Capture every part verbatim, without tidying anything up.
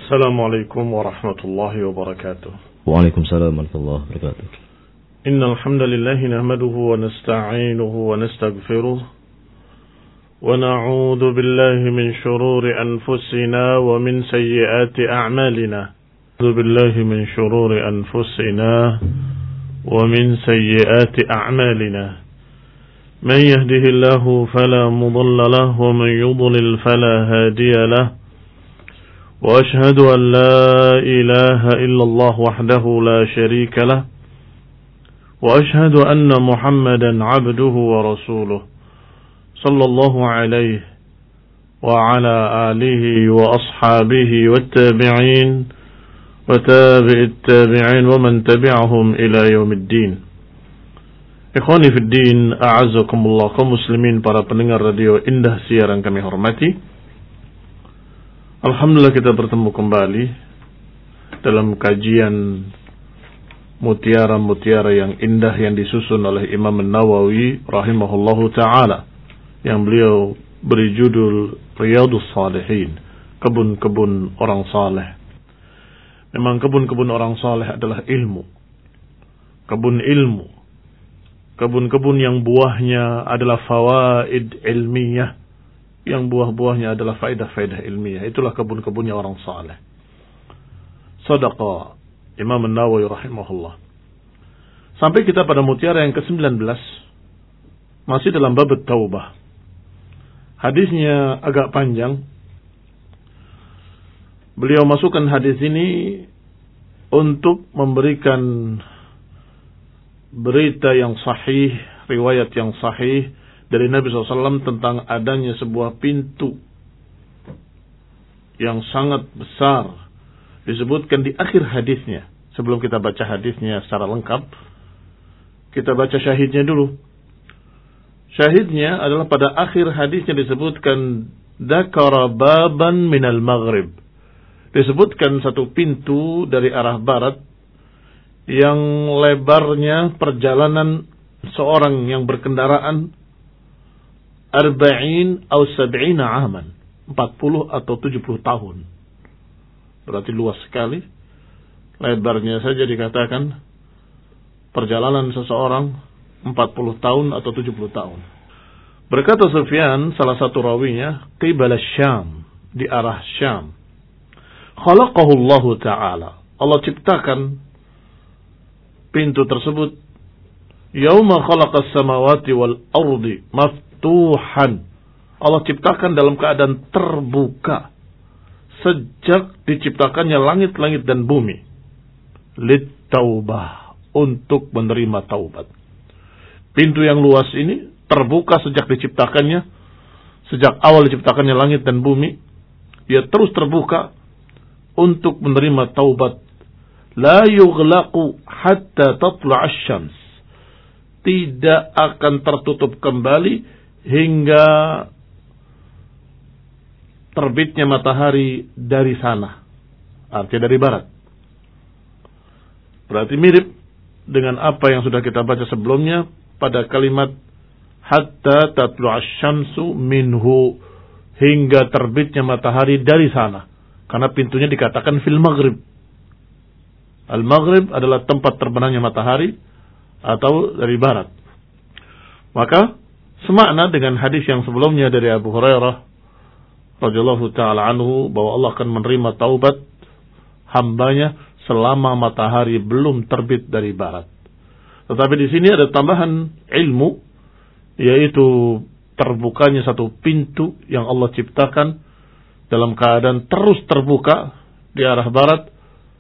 السلام عليكم ورحمة الله وبركاته. وعليكم السلام ورحمة الله وبركاته. إن الحمد لله نحمده ونستعينه ونستغفره ونعوذ بالله من شرور أنفسنا ومن سيئات أعمالنا. أعوذ بالله من شرور أنفسنا ومن سيئات أعمالنا. من يهده الله فلا مضل له ومن يضلل فلا هادي له. وأشهد أن لا إله إلا الله وحده لا شريك له. وأشهد أن محمدا عبده ورسوله صلى الله عليه وعلى آله وأصحابه والتابعين وتابع التابعين ومن تبعهم إلى يوم الدين. Ikhwani fi din, a'azzakumullah, kaum muslimin, para pendengar radio Indah Siaran kami hormati. Alhamdulillah kita bertemu kembali dalam kajian mutiara-mutiara yang indah yang disusun oleh Imam An-Nawawi rahimahullahu ta'ala, yang beliau beri judul Riyadhus Shalihin, kebun-kebun orang saleh. Memang kebun-kebun orang saleh adalah ilmu, kebun ilmu, kebun-kebun yang buahnya adalah fawaid ilmiah, yang buah-buahnya adalah faedah-faedah ilmiah. Itulah kebun-kebunnya orang saleh. Sadaqa Imam An-Nawawi rahimahullah. Sampai kita pada mutiara yang ke sembilan belas, masih dalam bab taubah. Hadisnya agak panjang. Beliau masukkan hadis ini untuk memberikan berita yang sahih, riwayat yang sahih dari Nabi shallallahu alaihi wasallam tentang adanya sebuah pintu yang sangat besar. Disebutkan di akhir hadisnya. Sebelum kita baca hadisnya secara lengkap, kita baca syahidnya dulu. Syahidnya adalah pada akhir hadisnya disebutkan dzakara baban minal maghrib. Disebutkan satu pintu dari arah barat yang lebarnya perjalanan seorang yang berkendaraan arba'in atau sab'ina aman, empat puluh atau tujuh puluh tahun. Berarti luas sekali. Lebarnya saja dikatakan perjalanan seseorang empat puluh tahun atau tujuh puluh tahun. Berkata Sufyan, salah satu rawinya, qibala Syam, di arah Syam. Khalaqahu Allah Ta'ala. Allah ciptakan pintu tersebut yauma khalaqas samawati wal ardi maftuhan. Allah ciptakan dalam keadaan terbuka sejak diciptakannya langit-langit dan bumi. Lit taubah, untuk menerima taubat. Pintu yang luas ini terbuka sejak diciptakannya, sejak awal diciptakannya langit dan bumi, dia terus terbuka untuk menerima taubat. La yughlaqu hatta tatla' asy-syams. Tidak akan tertutup kembali hingga terbitnya matahari dari sana. Artinya dari barat. Berarti mirip dengan apa yang sudah kita baca sebelumnya pada kalimat hatta tatlu'asy syamsu minhu, hingga terbitnya matahari dari sana. Karena pintunya dikatakan fil maghrib. Al-maghrib adalah tempat terbenamnya matahari atau dari barat. Maka semakna dengan hadis yang sebelumnya dari Abu Hurairah radhiyallahu taala anhu, bahwa Allah akan menerima taubat hambanya selama matahari belum terbit dari barat. Tetapi di sini ada tambahan ilmu, yaitu terbukanya satu pintu yang Allah ciptakan dalam keadaan terus terbuka di arah barat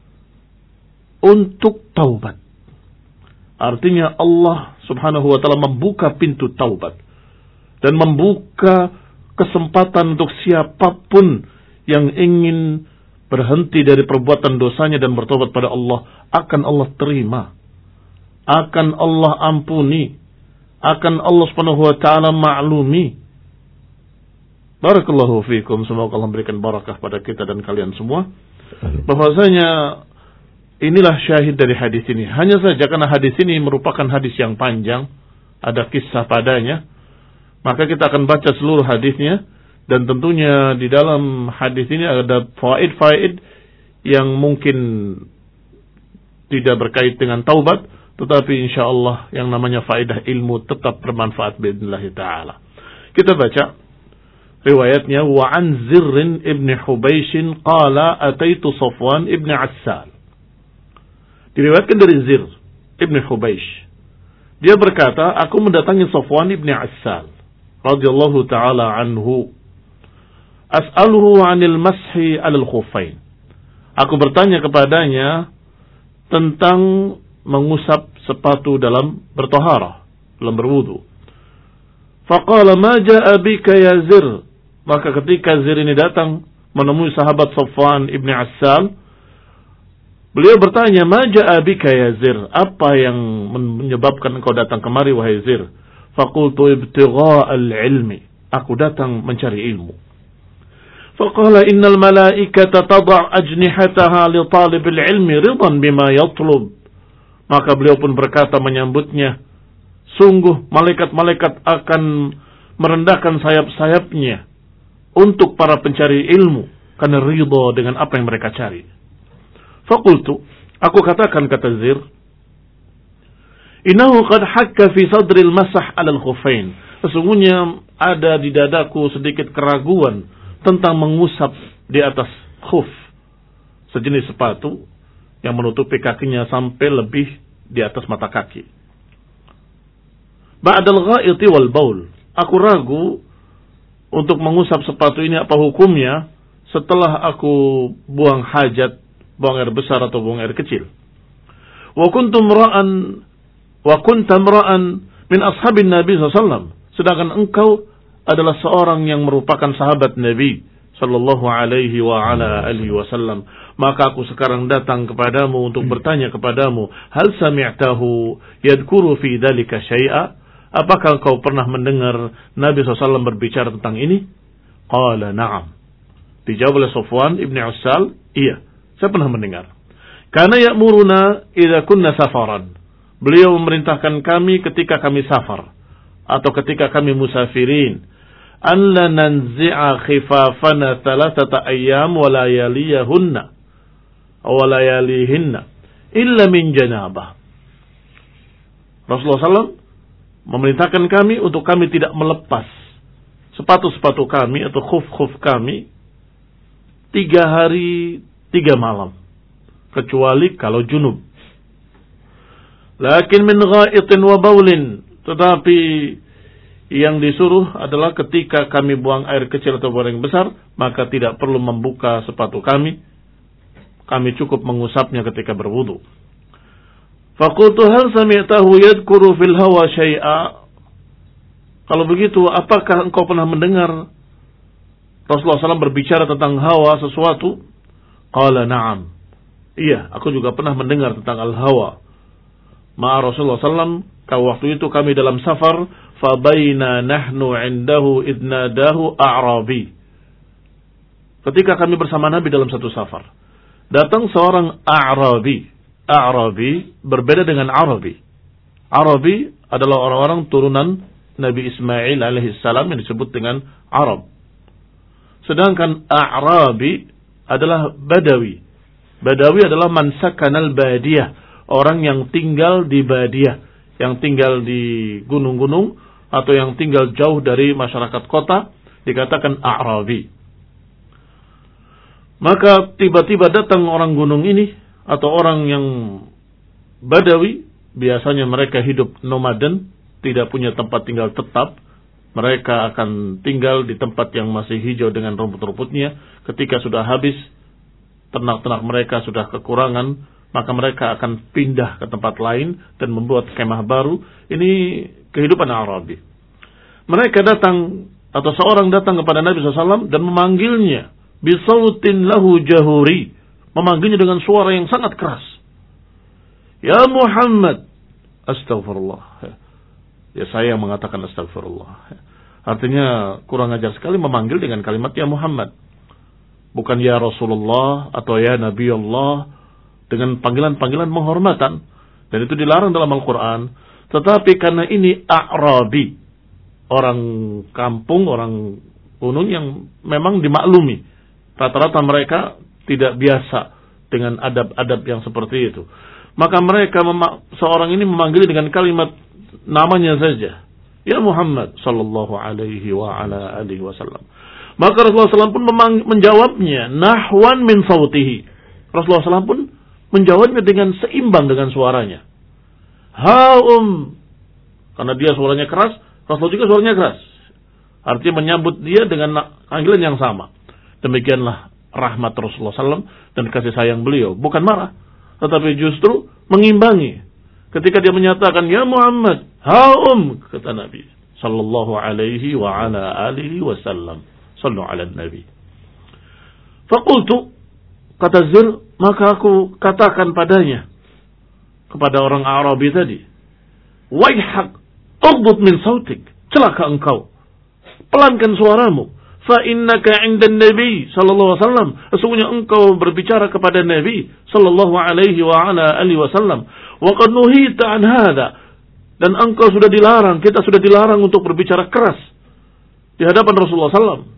untuk taubat. Artinya Allah subhanahu wa ta'ala membuka pintu taubat dan membuka kesempatan untuk siapapun yang ingin berhenti dari perbuatan dosanya dan bertobat pada Allah, akan Allah terima, akan Allah ampuni, akan Allah subhanahu wa ta'ala maklumi. Barakallahu fiikum, semoga Allah memberikan barakah pada kita dan kalian semua. Bahwasanya inilah syahid dari hadis ini. Hanya saja karena hadis ini merupakan hadis yang panjang, ada kisah padanya, maka kita akan baca seluruh hadisnya. Dan tentunya di dalam hadis ini ada faid-faid yang mungkin tidak berkait dengan taubat, tetapi insyaallah yang namanya faedah ilmu tetap bermanfaat biidznillah taala. Kita baca riwayatnya, wa an Zirr ibn Hubaysh qala ataitu Safwan ibn Assal. Diriwayatkan dari Zirr ibn Hubaysh, dia berkata, aku mendatangi Safwan ibn Assal radhiyallahu taala anhu, as'aluhu 'anil mashi 'alal khuffain. Aku bertanya kepadanya tentang mengusap sepatu dalam bertaharah, dalam berwudu. Faqala ma jaa bika ya Zir. Maka ketika Zir ini datang menemui sahabat Safwan ibn Assal, beliau bertanya, ma jaa bika ya Zir, apa yang menyebabkan engkau datang kemari wahai Zir? Faqultu ibtigha al-ilmi, aku datang mencari ilmu. Faqala innal malaikata tad'a ajnihataha li talibil ilmi ridan bima yatlub. Maka beliau pun berkata menyambutnya, sungguh malaikat-malaikat akan merendahkan sayap-sayapnya untuk para pencari ilmu karena ridha dengan apa yang mereka cari. Faqultu, aku katakan, kata Zir, innahu qad hakka fi sadril masah 'alal khuffain. Sesungguhnya ada di dadaku sedikit keraguan tentang mengusap di atas khuf, sejenis sepatu yang menutupi kakinya sampai lebih di atas mata kaki. Ba'dal gha'iti wal baul, aku ragu untuk mengusap sepatu ini apa hukumnya setelah aku buang hajat, buang air besar atau buang air kecil. Wa kuntum ra'an wa kuntam ra'an min ashabin Nabi sallallahu alaihi wasallam, sedangkan engkau adalah seorang yang merupakan sahabat Nabi sallallahu alaihi wa ala alihi wasallam. Maka aku sekarang datang kepadamu untuk bertanya kepadamu, hal sami'tahu yadhkuru fi dzalika syai'a? Apakah kau pernah mendengar Nabi sallallahu alaihi wasallam berbicara tentang ini? Qala na'am. Dijawab oleh Safwan ibn Assal, iya, saya pernah mendengar. Kana ya'muruna idza kunna safaran. Beliau memerintahkan kami ketika kami safar atau ketika kami musafirin, an la nanzi'a khifafana thalathata ayyam wa layaliyahunna wa layalihinna illa min janabah. Rasulullah sallallahu alaihi wasallam memerintahkan kami untuk kami tidak melepas sepatu-sepatu kami atau khuf-khuf kami tiga hari tiga malam, kecuali kalau junub. Lakin min gha'itin wa baulin, tetapi yang disuruh adalah ketika kami buang air kecil atau buang air besar, maka tidak perlu membuka sepatu kami. Kami cukup mengusapnya ketika berwudu. Faqultu hal sami'tahu yadhkuru fil hawa syai'a? Kalau begitu, apakah engkau pernah mendengar Rasulullah sallallahu alaihi wasallam berbicara tentang hawa sesuatu? Qala na'am. Iya, aku juga pernah mendengar tentang al-hawa. Ma Rasulullah sallallahu alaihi wasallam, kalau waktu itu kami dalam safar, fabaina nahnu indahu idnadahu a'rabi. Ketika kami bersama Nabi dalam satu safar, datang seorang a'rabi. A'rabi berbeda dengan Arabi. Arabi adalah orang-orang turunan Nabi Ismail alaihissalam yang disebut dengan Arab. Sedangkan A'rabi adalah Badawi. Badawi adalah man sakanal badiyah, orang yang tinggal di badiyah, yang tinggal di gunung-gunung atau yang tinggal jauh dari masyarakat kota, dikatakan A'rabi. Maka tiba-tiba datang orang gunung ini atau orang yang Badawi, biasanya mereka hidup nomaden, tidak punya tempat tinggal tetap. Mereka akan tinggal di tempat yang masih hijau dengan rumput-rumputnya. Ketika sudah habis ternak-ternak mereka sudah kekurangan, maka mereka akan pindah ke tempat lain dan membuat kemah baru. Ini kehidupan Arabi. Mereka datang atau seorang datang kepada Nabi shallallahu alaihi wasallam dan memanggilnya bisautin lahu jahuri, memanggilnya dengan suara yang sangat keras. Ya Muhammad, astagfirullah. Ya saya yang mengatakan astagfirullah. Artinya kurang ajar sekali memanggil dengan kalimat ya Muhammad. Bukan ya Rasulullah atau ya Nabi Allah, dengan panggilan-panggilan menghormatan. Dan itu dilarang dalam Al-Quran. Tetapi karena ini A'rabi, orang kampung, orang gunung yang memang dimaklumi. Rata-rata mereka tidak biasa dengan adab-adab yang seperti itu. Maka mereka mema- seorang ini memanggil dengan kalimat namanya saja, ya Muhammad sallallahu alaihi wa ala alihi wasallam. Maka Rasulullah sallallahu alaihi wasallam pun memang- menjawabnya nahwan min sautihi. Rasulullah sallallahu alaihi wasallam pun menjawabnya dengan seimbang dengan suaranya. Haum, karena dia suaranya keras, Rasulullah juga suaranya keras. Artinya menyambut dia dengan panggilan yang sama. Demikianlah rahmat Rasulullah sallallahu alaihi wasallam dan kasih sayang beliau. Bukan marah, tetapi justru mengimbangi. Ketika dia menyatakan, ya Muhammad, haum, kata Nabi sallallahu alaihi wa ala alihi wasallam. Sallu ala Nabi. Faqultu, kata Zir, maka aku katakan padanya, kepada orang Arabi tadi, waihak, ugbud min sautik, celaka engkau, pelankan suaramu. Fa innaka 'inda Nabi sallallahu alaihi wasallam, sesungguhnya engkau berbicara kepada Nabi sallallahu alaihi wa ala alihi wasallam, wa qad nuhita an hadha, dan engkau sudah dilarang, kita sudah dilarang untuk berbicara keras di hadapan Rasulullah sallallahu alaihi wasallam.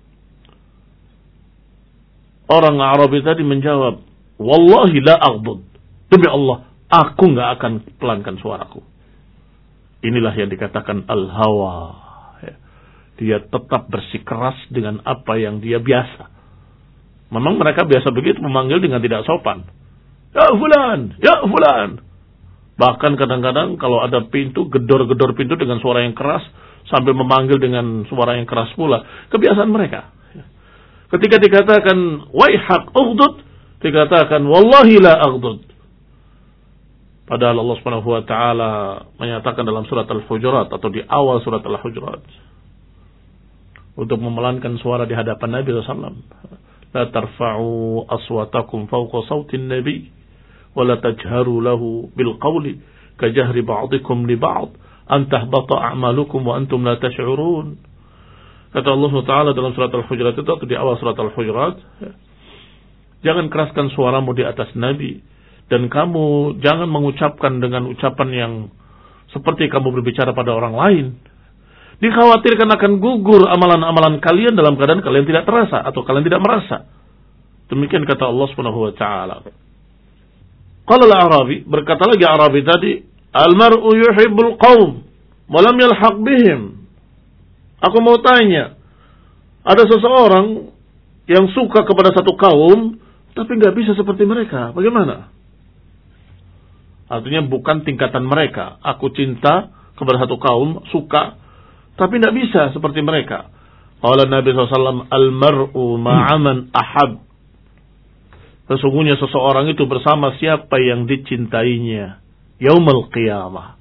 Orang Arabi tadi menjawab, wallahi la aghdud, demi Allah aku enggak akan pelankan suaraku. Inilah yang dikatakan al-hawa. Dia tetap bersikeras dengan apa yang dia biasa. Memang mereka biasa begitu, memanggil dengan tidak sopan. Ya fulan, ya fulan. Bahkan kadang-kadang kalau ada pintu, gedor-gedor pintu dengan suara yang keras, sambil memanggil dengan suara yang keras pula. Kebiasaan mereka. Ketika dikatakan, waihak ughdud, dikatakan, wallahi la aghdud. Padahal Allah subhanahu wa ta'ala menyatakan dalam surat Al-Hujurat, atau di awal surat Al-Hujurat, untuk memelankan suara di hadapan Nabi sallallahu alaihi wasallam. La tarfa'u aswatakum fawqa sautin Nabi wa la tajharu lahu bil qawli ka jahri ba'dikum li ba'd an tahbata a'malukum wa antum la tash'urun. Kata Allah Taala dalam surat Al-Hujurat itu, atau di awal surat Al-Hujurat, jangan keraskan suaramu di atas Nabi, dan kamu jangan mengucapkan dengan ucapan yang seperti kamu berbicara pada orang lain. Dikhawatirkan akan gugur amalan-amalan kalian dalam keadaan kalian tidak terasa atau kalian tidak merasa. Demikian kata Allah Subhanahu wa taala. Qala al-Arabi, berkata lagi Arabi tadi, al-mar'u yuhibbul qaum wa lam yalhaq bihim. Aku mau tanya, ada seseorang yang suka kepada satu kaum tapi enggak bisa seperti mereka. Bagaimana? Artinya bukan tingkatan mereka. Aku cinta kepada satu kaum, suka, tapi tidak bisa seperti mereka. Qala Nabi sallallahu alaihi wasallam, al-mar'u ma'aman ahab. Sesungguhnya seseorang itu bersama siapa yang dicintainya yaumul qiyamah.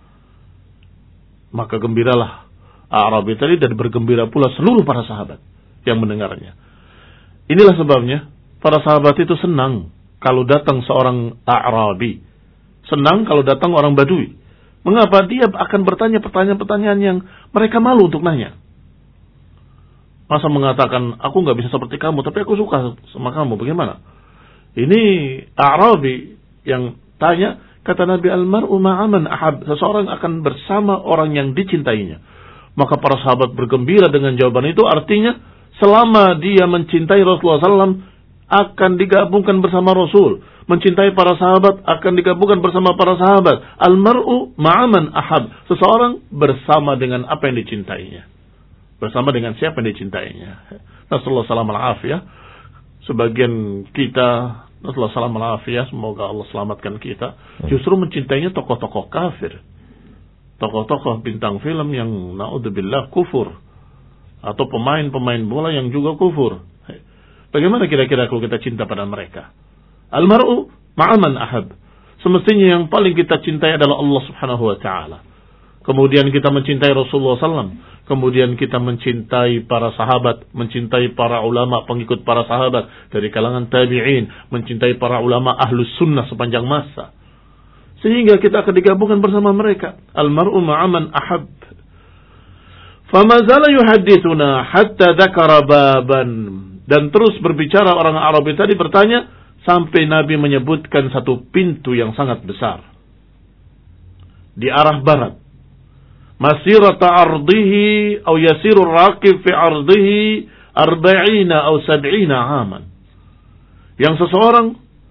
Maka gembiralah Arabi tadi, dan bergembira pula seluruh para sahabat yang mendengarnya. Inilah sebabnya para sahabat itu senang kalau datang seorang Arabi, senang kalau datang orang Badui. Mengapa? Dia akan bertanya pertanyaan-pertanyaan yang mereka malu untuk nanya. Masa mengatakan, aku nggak bisa seperti kamu, tapi aku suka sama kamu, bagaimana? Ini Arabi yang tanya, kata Nabi, al-mar'u ma'aman ahab. Seseorang akan bersama orang yang dicintainya. Maka para sahabat bergembira dengan jawaban itu, artinya selama dia mencintai Rasulullah sallallahu alaihi wasallam akan digabungkan bersama Rasul. Mencintai para sahabat akan digabungkan bersama para sahabat. Al-mar'u ma'aman ahab. Seseorang bersama dengan apa yang dicintainya. Bersama dengan siapa yang dicintainya. Rasulullah sallallahu alaihi wasallam. Sebagian kita, Rasulullah sallallahu alaihi wasallam, semoga Allah selamatkan kita, justru mencintainya tokoh-tokoh kafir. Tokoh-tokoh bintang film yang na'udzubillah kufur. Atau pemain-pemain bola yang juga kufur. Bagaimana kira-kira kalau kita cinta pada mereka? Al-mar'u ma'aman ahab. Semestinya yang paling kita cintai adalah Allah subhanahu wa ta'ala. Kemudian kita mencintai Rasulullah sallallahu alaihi wasallam. Kemudian kita mencintai para sahabat, mencintai para ulama pengikut para sahabat dari kalangan tabi'in, mencintai para ulama ahlus sunnah sepanjang masa. Sehingga kita akan digabungkan bersama mereka. Al-mar'u ma'aman ahab. Fama zala yuhaddithuna hatta dzakara baban. Dan terus berbicara orang Arab tadi bertanya sampai Nabi menyebutkan satu pintu yang sangat besar di arah barat. Masirata ardihi atau yasirur raqib fi ardihi arba'ina atau sab'ina aman. Yang seseorang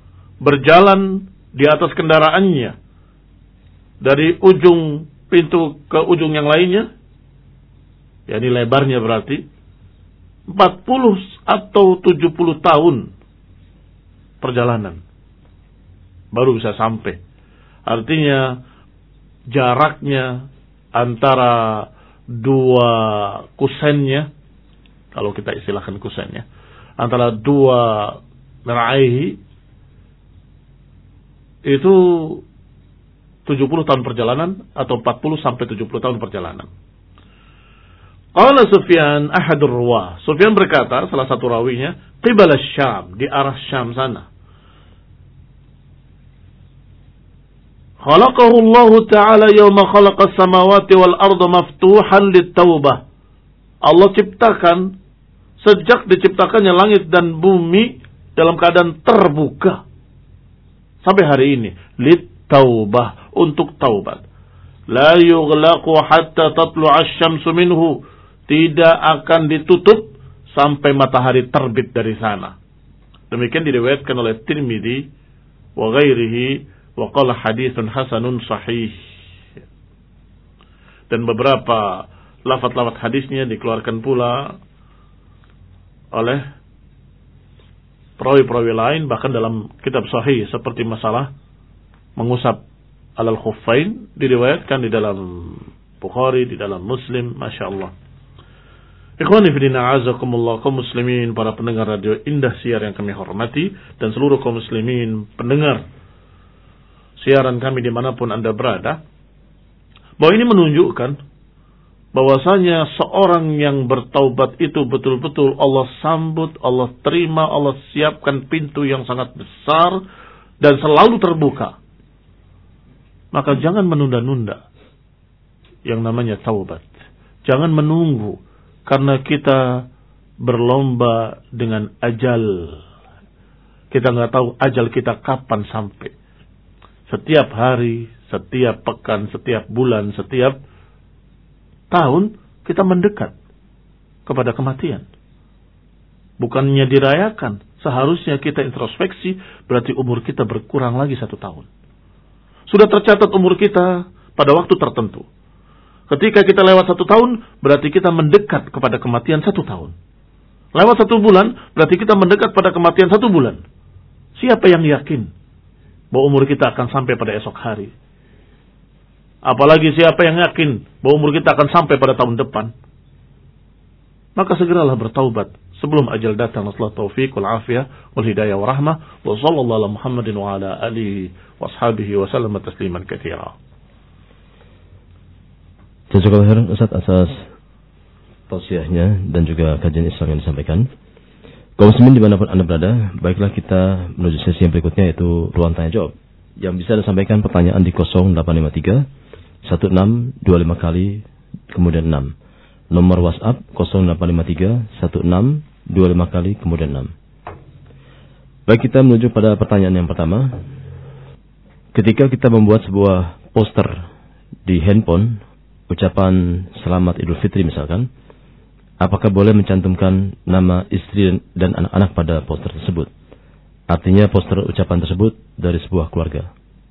berjalan di atas kendaraannya dari ujung pintu ke ujung yang lainnya, yakni lebarnya berarti empat puluh atau tujuh puluh tahun perjalanan baru bisa sampai. Artinya jaraknya antara dua kusennya, kalau kita istilahkan kusennya, antara dua meraihi itu tujuh puluh tahun perjalanan atau empat puluh sampai tujuh puluh tahun perjalanan. Qala Sufyan ahadur ruwah. Sufyan berkata, salah satu rawinya, qibala Syam, di arah Syam sana. Khalaqahu Allah Ta'ala yawma khalaqa as-samawati wal arda maftuhan lit-taubah. Allah ciptakan sejak diciptakannya langit dan bumi dalam keadaan terbuka sampai hari ini, lit-taubah, untuk taubat. La yughlaqu hatta tatlu'a asy-syamsu minhu. Tidak akan ditutup sampai matahari terbit dari sana. Demikian diriwayatkan oleh Tirmidzi wa ghairihi wa qala haditsun hasanun sahih. Dan beberapa lafaz-lafaz hadisnya dikeluarkan pula oleh perawi-perawi lain, bahkan dalam kitab sahih seperti masalah mengusap alal khuffain diriwayatkan di dalam Bukhari, di dalam Muslim, Masya Allah. Ikhwani fillah a'azakumullah, kaum muslimin, para pendengar radio Indah Siar yang kami hormati, dan seluruh kaum muslimin pendengar siaran kami dimanapun Anda berada, bahwa ini menunjukkan bahwasanya seorang yang bertaubat itu betul-betul Allah sambut, Allah terima, Allah siapkan pintu yang sangat besar dan selalu terbuka. Maka jangan menunda-nunda yang namanya taubat. Jangan menunggu, karena kita berlomba dengan ajal. Kita nggak tahu ajal kita kapan sampai. Setiap hari, setiap pekan, setiap bulan, setiap tahun kita mendekat kepada kematian. Bukannya dirayakan, seharusnya kita introspeksi, berarti umur kita berkurang lagi satu tahun. Sudah tercatat umur kita pada waktu tertentu. Ketika kita lewat satu tahun, berarti kita mendekat kepada kematian satu tahun. Lewat satu bulan, berarti kita mendekat pada kematian satu bulan. Siapa yang yakin bahwa umur kita akan sampai pada esok hari? Apalagi siapa yang yakin bahwa umur kita akan sampai pada tahun depan? Maka segeralah bertaubat sebelum ajal datang. Nasallahu taufiq wal afiyah wal hidayah wa rahmah. Wa sallallahu ala Muhammadin wa ala alihi wa ashabihi wa sallam tasliman katsira. Jazakallahu khairan Ustaz atas tausiahnya dan juga kajian Islam yang disampaikan. Kaum muslimin dimanapun Anda berada, baiklah kita menuju sesi yang berikutnya, yaitu ruang tanya jawab. Yang bisa disampaikan pertanyaan di nol delapan lima tiga satu enam dua lima kali kemudian enam. Nomor WhatsApp nol delapan lima tiga satu enam dua lima kali kemudian enam. Baik, kita menuju pada pertanyaan yang pertama. Ketika kita membuat sebuah poster di handphone, ucapan selamat Idul Fitri misalkan, apakah boleh mencantumkan nama istri dan anak-anak pada poster tersebut? Artinya poster ucapan tersebut dari sebuah keluarga.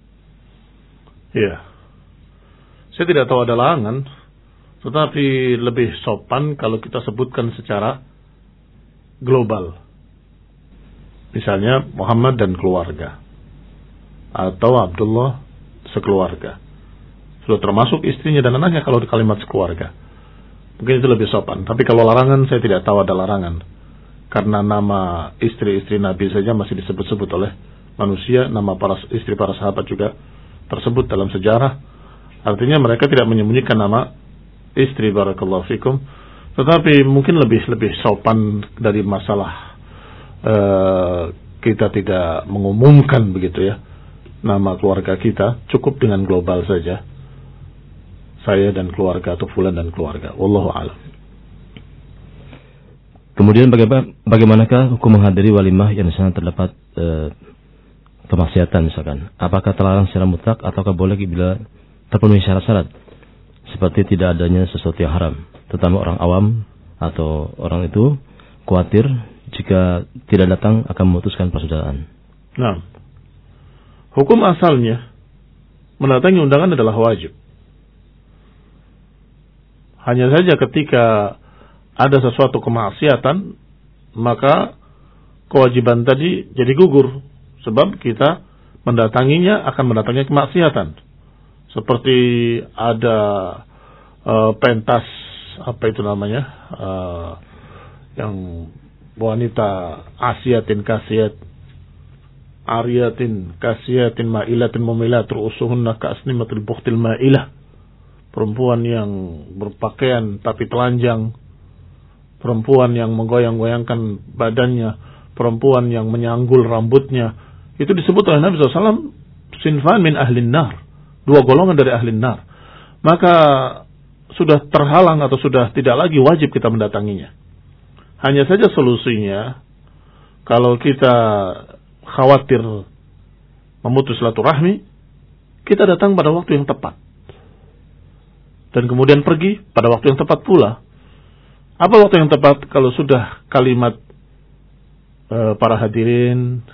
Iya. Saya tidak tahu ada larangan, tetapi lebih sopan kalau kita sebutkan secara global. Misalnya Muhammad dan keluarga, atau Abdullah sekeluarga. Sudah termasuk istrinya dan anaknya kalau di kalimat sekeluarga. Mungkin itu lebih sopan. Tapi kalau larangan, saya tidak tahu ada larangan. Karena nama istri-istri Nabi saja masih disebut-sebut oleh manusia. Nama para istri para sahabat juga tersebut dalam sejarah. Artinya mereka tidak menyembunyikan nama istri, barakallahu fikum. Tetapi mungkin lebih lebih sopan dari masalah uh, kita tidak mengumumkan begitu ya nama keluarga kita. Cukup dengan global saja. Saya dan keluarga atau fulan dan keluarga. Wallahu a'lam. Kemudian bagaimana, bagaimanakah hukum menghadiri walimah yang di sana terdapat e, kemaksiatan misalkan? Apakah terlarang secara mutlak ataukah boleh bila terpenuhi syarat-syarat? Seperti tidak adanya sesuatu yang haram, terutama orang awam atau orang itu khawatir jika tidak datang akan memutuskan persaudaraan. Nah, hukum asalnya mendatangi undangan adalah wajib. Hanya saja ketika ada sesuatu kemaksiatan, maka kewajiban tadi jadi gugur. Sebab kita mendatanginya akan mendatangi kemaksiatan. Seperti ada uh, pentas, apa itu namanya, uh, yang wanita asiatin kasiat, ariatin kasiatin ma'ilatin mumilat ru'usuhunna ka'asnimatil bukhtil ma'ilah. Perempuan yang berpakaian tapi telanjang, perempuan yang menggoyang-goyangkan badannya, perempuan yang menyanggul rambutnya, itu disebut oleh Nabi shallallahu alaihi wasallam sinfan min ahlin nar, dua golongan dari ahlin nar. Maka sudah terhalang atau sudah tidak lagi wajib kita mendatanginya. Hanya saja solusinya, kalau kita khawatir memutus silaturahmi, kita datang pada waktu yang tepat. Dan kemudian pergi pada waktu yang tepat pula. Apa waktu yang tepat? Kalau sudah kalimat e, para hadirin,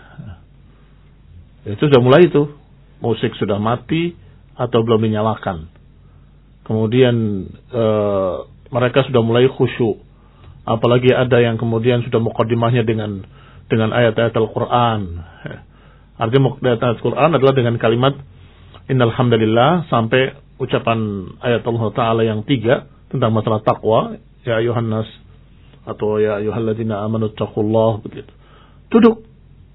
itu sudah mulai itu. Musik sudah mati atau belum dinyalakan. Kemudian e, mereka sudah mulai khusyuk. Apalagi ada yang kemudian sudah muqaddimahnya dengan dengan ayat-ayat Al-Quran. Artinya ayat-ayat Al-Quran adalah dengan kalimat Innal hamdalillah sampai ucapan ayat Allah Ta'ala yang tiga tentang masalah taqwa, ya ayuhan nas atau ya ayyuhalladzina amanu taqullah, begitu. Duduk,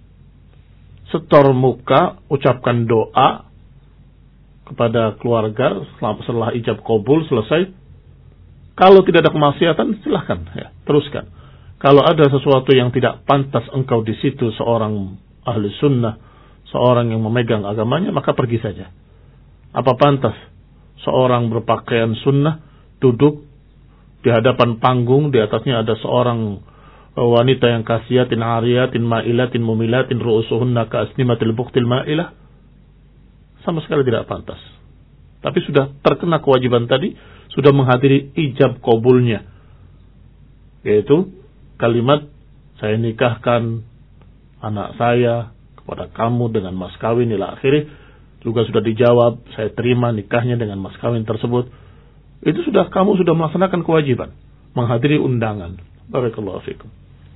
setor muka, ucapkan doa kepada keluarga setelah ijab qabul selesai. Kalau tidak ada kemaksiatan, silahkan ya, teruskan. Kalau ada sesuatu yang tidak pantas engkau di situ seorang ahli sunnah, seorang yang memegang agamanya, maka pergi saja. Apa pantas seorang berpakaian sunnah duduk di hadapan panggung, di atasnya ada seorang wanita yang kasiatin ariyatin ma'ilatin mumilatin ru'usuhunna ka'asnimatil bukhtil ma'ilah? Sama sekali tidak pantas. Tapi sudah terkena kewajiban tadi, sudah menghadiri ijab qabulnya, yaitu kalimat saya nikahkan anak saya kepada kamu dengan mas kawin ila akhirih. Juga sudah dijawab, saya terima nikahnya dengan mas kawin tersebut. Itu sudah, kamu sudah melaksanakan kewajiban menghadiri undangan. Barakallahu fikum.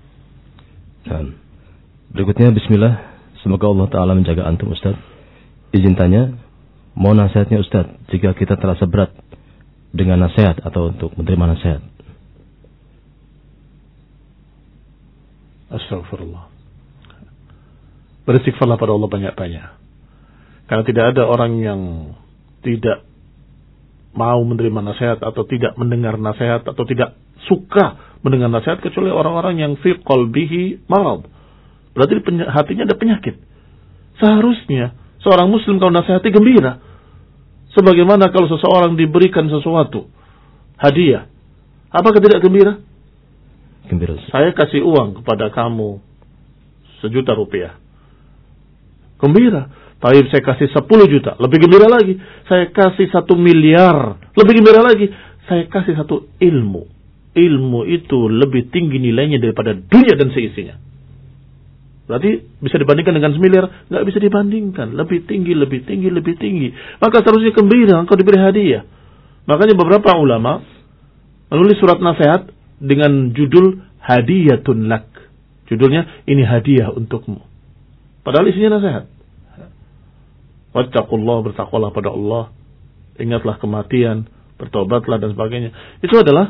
Dan berikutnya bismillah, semoga Allah Ta'ala menjaga antum Ustaz. Izin tanya, mau nasihatnya Ustaz jika kita terasa berat dengan nasihat atau untuk menerima nasihat. Astagfirullah. Beristighfarlah pada Allah banyak-banyak. Karena tidak ada orang yang tidak mau menerima nasihat atau tidak mendengar nasihat atau tidak suka mendengar nasihat kecuali orang-orang yang fi qalbihi marad. Berarti hatinya ada penyakit. Seharusnya seorang muslim kalau nasihati gembira. Sebagaimana kalau seseorang diberikan sesuatu hadiah, apakah tidak gembira? Gembira. Saya kasih uang kepada kamu sejuta rupiah. Gembira. Tapi saya kasih sepuluh juta, lebih gembira lagi. Saya kasih satu miliar, lebih gembira lagi. Saya kasih satu ilmu. Ilmu itu lebih tinggi nilainya daripada dunia dan seisinya. Berarti bisa dibandingkan dengan semiliar? Nggak bisa dibandingkan. Lebih tinggi, lebih tinggi, lebih tinggi. Maka seharusnya gembira engkau diberi hadiah. Makanya beberapa ulama menulis surat nasihat dengan judul Hadiyatun Lak. Judulnya, ini hadiah untukmu. Padahal isinya nasihat. Wattaqullah, bertakwalah pada Allah. Ingatlah kematian, bertobatlah dan sebagainya. Itu adalah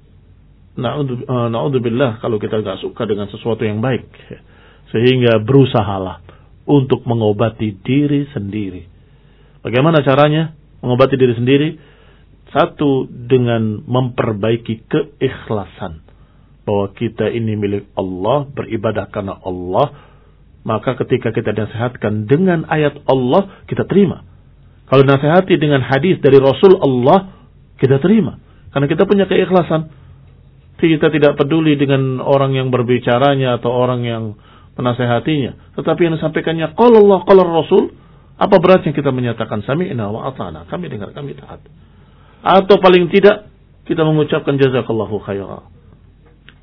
na'udzubillah kalau kita gak suka dengan sesuatu yang baik. Sehingga berusahalah untuk mengobati diri sendiri. Bagaimana caranya mengobati diri sendiri? Satu, dengan memperbaiki keikhlasan. Bahwa kita ini milik Allah, beribadah karena Allah. Maka ketika kita nasihatkan dengan ayat Allah, kita terima. Kalau nasihati dengan hadis dari Rasul Allah, kita terima. Karena kita punya keikhlasan. Kita tidak peduli dengan orang yang berbicaranya atau orang yang menasihatinya. Tetapi yang disampaikannya qala Allah, qala Rasul. Apa beratnya kita menyatakan sami'na wa ata'na, kami dengar, kami taat. Atau paling tidak kita mengucapkan jazakallahu khairan.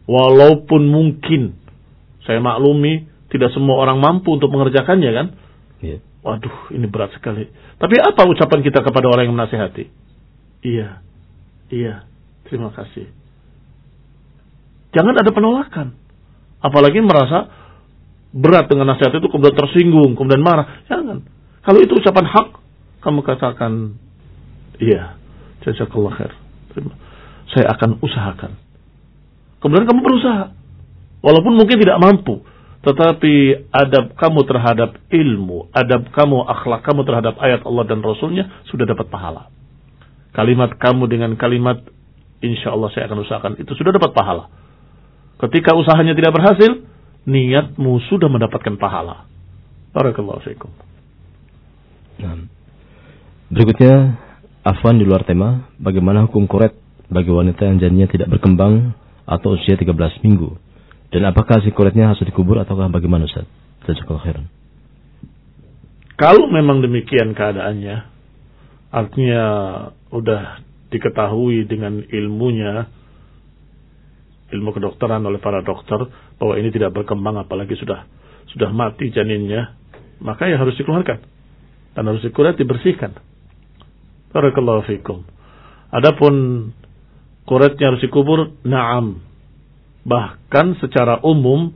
Walaupun mungkin saya maklumi tidak semua orang mampu untuk mengerjakannya kan. Yeah. Waduh, ini berat sekali. Tapi apa ucapan kita kepada orang yang menasihati? Iya, iya, terima kasih. Jangan ada penolakan. Apalagi merasa berat dengan nasihat itu, kemudian tersinggung, kemudian marah. Jangan. Kalau itu ucapan hak, kamu katakan, iya, jazakallah khair. Saya akan usahakan. Kemudian kamu berusaha. Walaupun mungkin tidak mampu. Tetapi adab kamu terhadap ilmu, adab kamu, akhlak kamu terhadap ayat Allah dan Rasulnya sudah dapat pahala. Kalimat kamu dengan kalimat insya Allah saya akan usahakan, itu sudah dapat pahala. Ketika usahanya tidak berhasil, niatmu sudah mendapatkan pahala. Barakallahu fiikum. Nah, berikutnya, afwan di luar tema, bagaimana hukum kuret bagi wanita yang janinnya tidak berkembang atau usia tiga belas minggu? Dan apakah si kuretnya harus dikubur ataukah bagaimana, Ustaz? Jazakallahu khairan. Kalau memang demikian keadaannya, artinya udah diketahui dengan ilmunya, ilmu kedokteran oleh para dokter, bahwa ini tidak berkembang, apalagi sudah sudah mati janinnya, maka ya harus dikeluarkan. Dan harus dikuret, dibersihkan. Barakallahu fikum. Adapun kuretnya harus dikubur, na'am. Bahkan secara umum,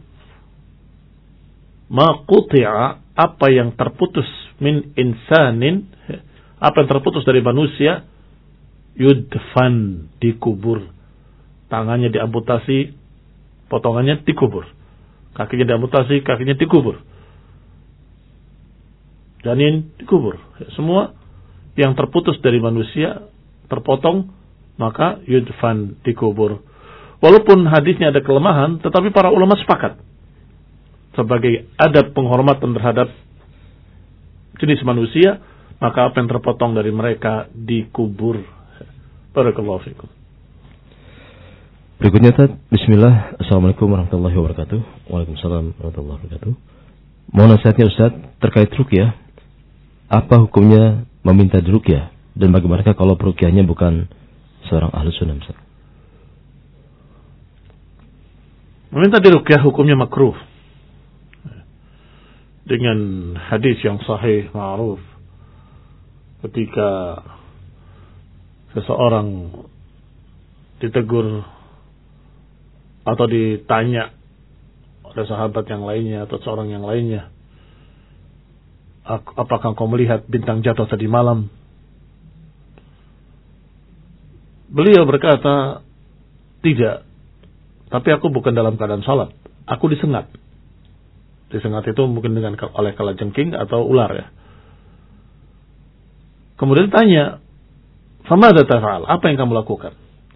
ma quti'a, apa yang terputus min insanin, apa yang terputus dari manusia, yudfan, dikubur. Tangannya diamputasi, potongannya dikubur. Kakinya diamputasi, kakinya dikubur. Janin dikubur. Semua yang terputus dari manusia, terpotong, maka yudfan, dikubur. Walaupun hadisnya ada kelemahan, tetapi para ulama sepakat. Sebagai adab penghormatan terhadap jenis manusia, maka apa yang terpotong dari mereka dikubur. Barakallahu fikum. Berikutnya, Tad. Bismillah. Assalamualaikum warahmatullahi wabarakatuh. Waalaikumsalam warahmatullahi wabarakatuh. Mohon nasihatnya, Ustaz, terkait ruqyah. Apa hukumnya meminta diruqyah? Dan bagaimanakah kalau peruqyahnya bukan seorang ahli sunnah, Ustaz? Meminta diruqyah hukumnya makruh. Dengan hadis yang sahih, ma'ruf. Ketika seseorang ditegur atau ditanya oleh sahabat yang lainnya atau seorang yang lainnya, apakah kau melihat bintang jatuh tadi malam? Beliau berkata, tidak. Tapi aku bukan dalam keadaan salat. Aku disengat. Disengat itu mungkin dengan oleh kalajengking atau ular ya. Kemudian tanya, "Famadza taf'al?" Apa yang kamu lakukan?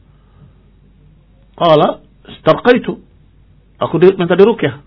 Qala, "Istarqaitu." Aku minta diruqyah.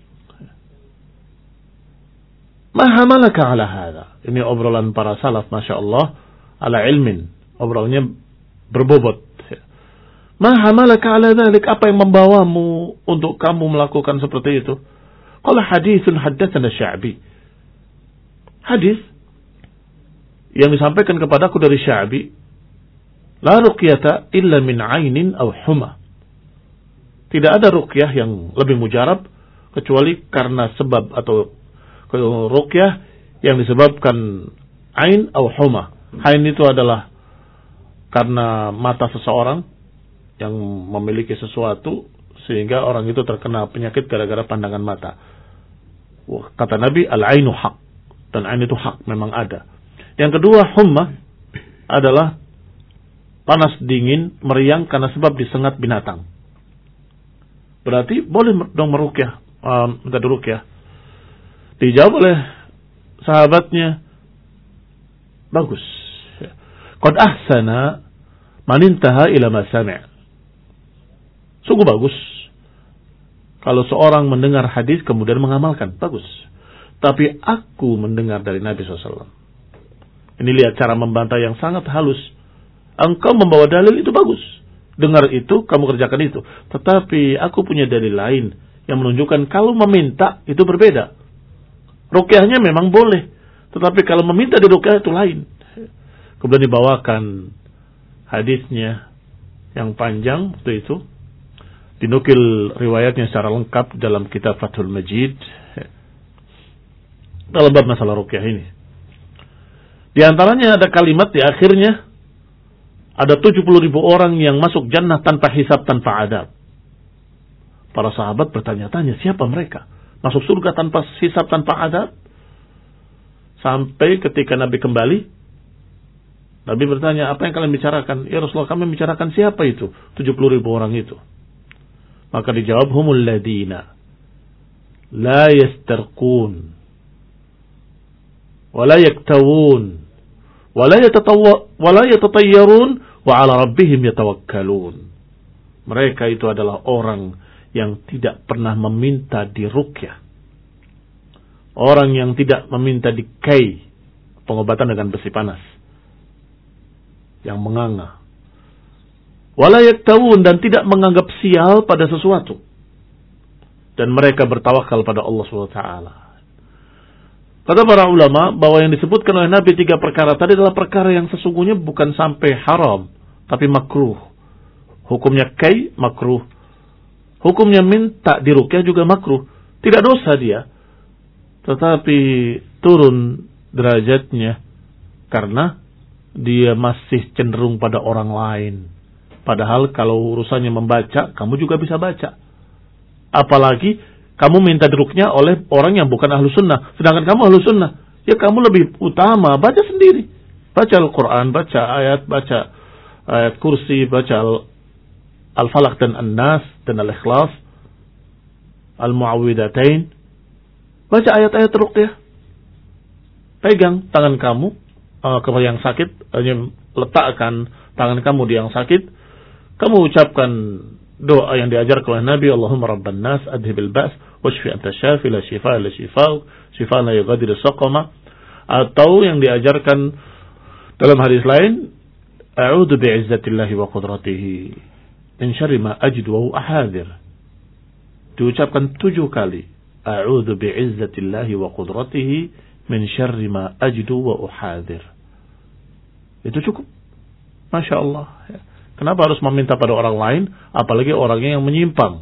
Ma hamalaka ala hadha? Ini obrolan para salaf, Masya Allah, ala ilmin. Obrolannya berbobot. Ma hamalaka ala dhalik? Apa yang membawamu untuk kamu melakukan seperti itu? Qala hadithun haddatsana Sya'bi. Hadis yang disampaikan kepadaku dari Sya'bi, la ruqyata illa min 'ainin aw huma. Tidak ada ruqyah yang lebih mujarab kecuali karena sebab atau ruqyah yang disebabkan ain atau huma. Ain itu adalah karena mata seseorang yang memiliki sesuatu sehingga orang itu terkena penyakit gara-gara pandangan mata. Kata Nabi, al-ainu haq. Dan ain itu hak, memang ada. Yang kedua, humma adalah panas dingin, meriang karena sebab disengat binatang. Berarti boleh dong meruqyah, um, minta diruqyah. Dijawab oleh sahabatnya, bagus. Qad ahsana man intaha ila ma sami'. Sungguh bagus kalau seorang mendengar hadis kemudian mengamalkan, bagus. Tapi aku mendengar dari Nabi shallallahu alaihi wasallam. Ini lihat cara membantah yang sangat halus. Engkau membawa dalil itu bagus. Dengar itu, kamu kerjakan itu. Tetapi aku punya dalil lain yang menunjukkan kalau meminta itu berbeda. Ruqyahnya memang boleh, tetapi kalau meminta di ruqyah itu lain. Kemudian dibawakan hadisnya yang panjang waktu itu. Dinukil riwayatnya secara lengkap dalam kitab Fathul Majid. dalam bab masalah ruqyah ini. Di antaranya ada kalimat di akhirnya, ada tujuh puluh ribu orang yang masuk jannah tanpa hisab, tanpa adab. Para sahabat bertanya-tanya, siapa mereka? Masuk surga tanpa hisab, tanpa adab? Sampai ketika Nabi kembali, Nabi bertanya, apa yang kalian bicarakan? Ya Rasulullah, kami bicarakan siapa itu? tujuh puluh ribu orang itu. Maka dijawab, humul ladina la yastarqun wa la yaktawun wa la yatatawwa wa la yatatayyarun wa ala rabbihim yatawakkalun. Mereka itu adalah orang yang tidak pernah meminta diruqyah, orang yang tidak meminta dikai, pengobatan dengan besi panas yang menganga, wala yaktawun, dan tidak menganggap sial pada sesuatu, dan mereka bertawakal pada Allah subhanahu wa taala. Kata para ulama bahwa yang disebutkan oleh Nabi tiga perkara tadi adalah perkara yang sesungguhnya bukan sampai haram, tapi makruh. Hukumnya kai makruh, hukumnya minta diruqyah juga makruh. Tidak dosa dia, tetapi turun derajatnya karena dia masih cenderung pada orang lain. Padahal kalau urusannya membaca, kamu juga bisa baca. Apalagi kamu minta diruqyah oleh orang yang bukan ahlu sunnah, sedangkan kamu ahlu sunnah. Ya kamu lebih utama baca sendiri. Baca Al-Quran, baca ayat, baca ayat kursi, baca Al-Falaq dan An-Nas dan Al-Ikhlas, Al-Mu'awwidatain. Baca ayat-ayat ruqyah. Pegang tangan kamu uh, kepada yang sakit, letakkan tangan kamu di yang sakit. Kamu ucapkan doa yang diajarkan oleh Nabi, Allahumma rabban nas adhibil ba's washfi anta syafi la shifa la shifa'u shifa la yughadiru saqama. Atau yang diajarkan dalam hadis lain, a'udzu bi'izzatillahi wa qudratihi min syarri ma ajidu wa ahadhir. Diucapkan tujuh kali, a'udzu bi'izzatillahi wa qudratihi min syarri ma ajidu wa uhadhir. Itu cukup. Masya Allah. Kenapa harus meminta pada orang lain, apalagi orangnya yang menyimpang?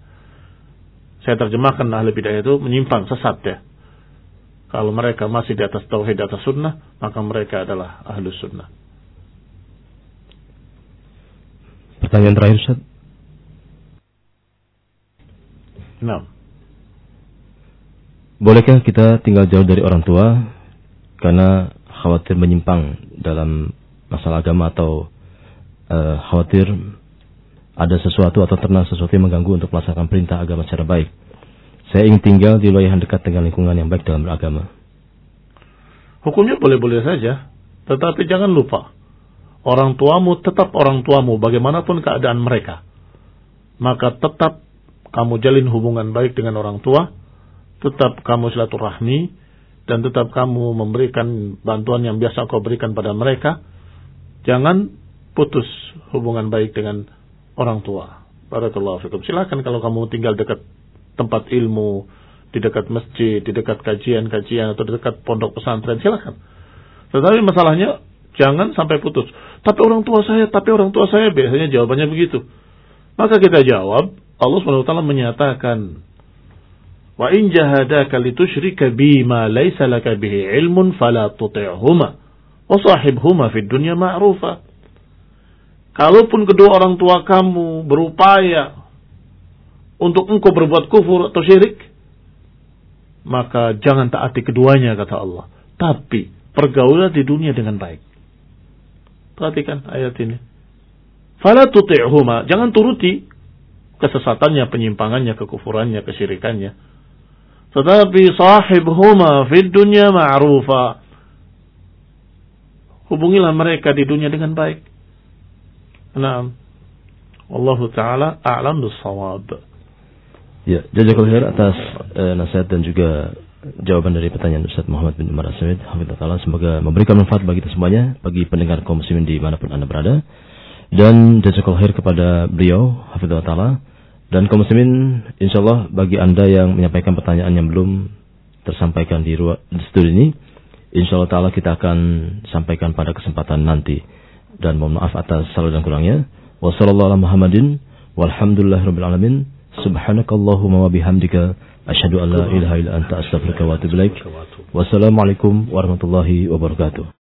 Saya terjemahkan ahli bidah itu menyimpang, sesat ya. Kalau mereka masih di atas tauhid, di atas sunnah, maka mereka adalah ahlu sunnah. Pertanyaan terakhir, Ustaz. Nah. Bolehkah kita tinggal jauh dari orang tua karena khawatir menyimpang dalam masalah agama, atau Uh, khawatir ada sesuatu atau terkena sesuatu yang mengganggu untuk melaksanakan perintah agama secara baik? Saya ingin tinggal di wilayah yang dekat dengan lingkungan yang baik dalam beragama. Hukumnya boleh-boleh saja, tetapi jangan lupa, orang tuamu tetap orang tuamu bagaimanapun keadaan mereka. Maka tetap kamu jalin hubungan baik dengan orang tua, tetap kamu silaturahmi, dan tetap kamu memberikan bantuan yang biasa kau berikan pada mereka. Jangan putus hubungan baik dengan orang tua. Barakallahu fikum. Silakan kalau kamu tinggal dekat tempat ilmu, di dekat masjid, di dekat kajian-kajian, atau di dekat pondok pesantren, silakan. Tetapi masalahnya jangan sampai putus. Tapi orang tua saya, tapi orang tua saya, biasanya jawabannya begitu. Maka kita jawab, Allah subhanahu wa taala menyatakan, wa in jahadaka litusyrika bima laysa laka bihi ilmun fala tuti'huma wa sahibhuma fid dunya ma'rufa. Kalaupun kedua orang tua kamu berupaya untuk engkau berbuat kufur atau syirik, maka jangan taati keduanya, kata Allah. Tapi pergaulah di dunia dengan baik. Perhatikan ayat ini. Fala tuti'huma, jangan turuti kesesatannya, penyimpangannya, kekufurannya, kesyirikannya. Tetapi sahibhuma fid dunya ma'rufa. Hubungilah mereka di dunia dengan baik. Naam. Wallahu taala a'lam bis-shawab. Ya, jazakallahu khair atas uh, nasihat dan juga jawaban dari pertanyaan Ustaz Muhammad bin Umar As-Samit. Hafizahullah, semoga memberikan manfaat bagi kita semuanya, bagi pendengar kaum muslimin dimanapun Anda berada. Dan jazakallahu khair kepada beliau, hafizahullah. Dan kaum muslimin, insyaallah bagi Anda yang menyampaikan pertanyaan yang belum tersampaikan di ruang di studio ini, insyaallah taala kita akan sampaikan pada kesempatan nanti. Dan mohon maaf atas salah dan kurangnya. Wassallallahu ala Muhammadin walhamdulillahirabbil alamin. Subhanakallahumma wa bihamdika asyhadu an la ilaha illa anta astaghfiruka wa atubu ilaik. Wassalamualaikum warahmatullahi wabarakatuh.